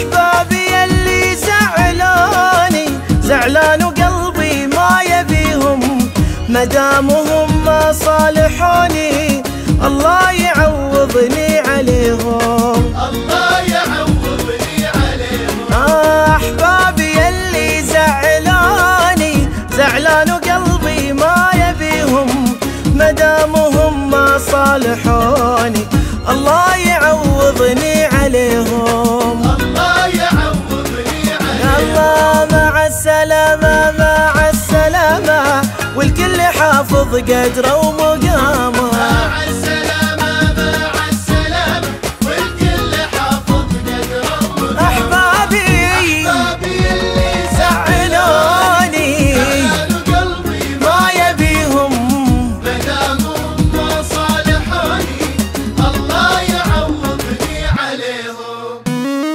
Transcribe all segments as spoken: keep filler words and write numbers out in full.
أحبابي اللي زعلوني زعلان وقلبي ما يبيهم، مدامهم ما صالحوني الله يعوضني عليهم. الله يعوضني عليهم. أحبابي اللي زعلوني زعلان وقلبي ما يبيهم، مدامهم ما صالحوني الله يعوضني عليهم. الله يعوضني عليهم. الله مع السلامة مع السلامة، والكل حافظ قدره ومقامه. مع السلامة مع السلامة، والكل حافظ قدره ومقامه. أحبابي أحبابي اللي زعلوني زعلان وقلبي ما يبيهم، مدامهم ما صالحوني الله يعوضني عليهم.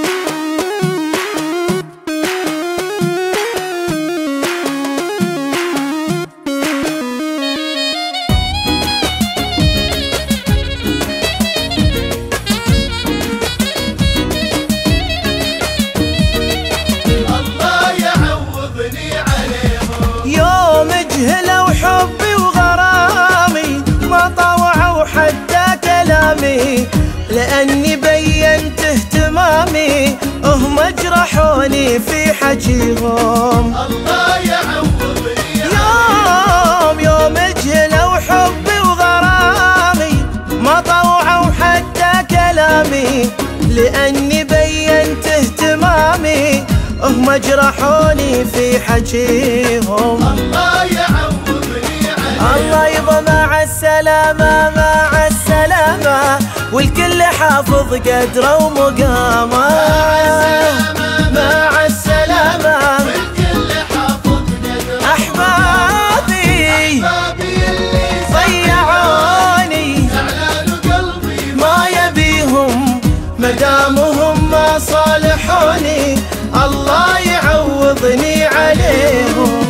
الله يعوضني عليهم. يوم جهلوا حبي وغرامي ما طوعوا حتى كلامي، لأني بينت اهتمامي هم جرحوني في حجيهم. الله يعوضني يوم يوم جهلوا حبي وغرامي ما طوعوا حتى كلامي، لأني بينت اهتمامي هم جرحوني في حجيهم. الله يعوضني عليهم. الله يبا مع السلامة مع السلامة، والكل حافظ قدره ومقامه. مع السلامة والكل حافظ قدره. أحبابي أحبابي اللي ضيعوني زعلان وقلبي ما يبيهم، مدامهم ما صالحوني الله يعوضني عليهم.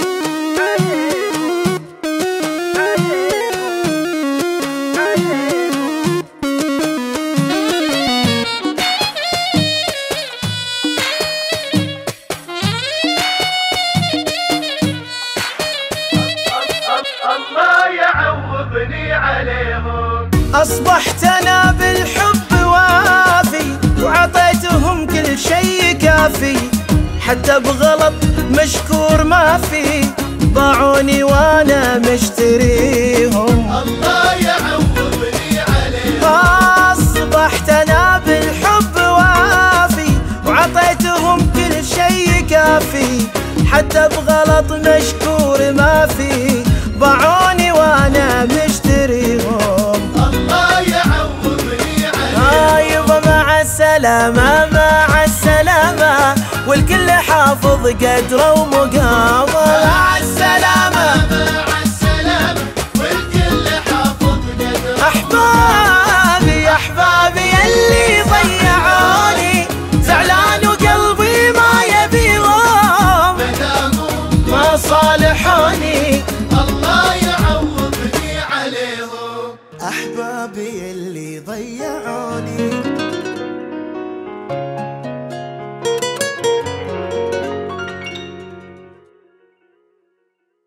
الله يعوضني عليهم. أصبحت أنا بالحب وافي وعطيتهم كل شيء كافي، حتى بغلط مشكور ما في باعوني وأنا مشتريهم. الله يعوضني عليهم. أصبحت أنا بالحب وافي وعطيتهم كل شيء كافي، حتى بغلط مشكور ما في باعوني وأنا مشتريهم. الله يعوضني عليهم. أيوة مع السلامة مع السلامة، والكل حافظ قدره ومقامه. مع السلامة مع السلامة، والكل حافظ قدره. أحبابي أحبابي اللي ضيعوني زعلان وقلبي ما يبيهم، مدامهم ما صالحوني الله يعوضني عليهم. أحبابي اللي ضيعوني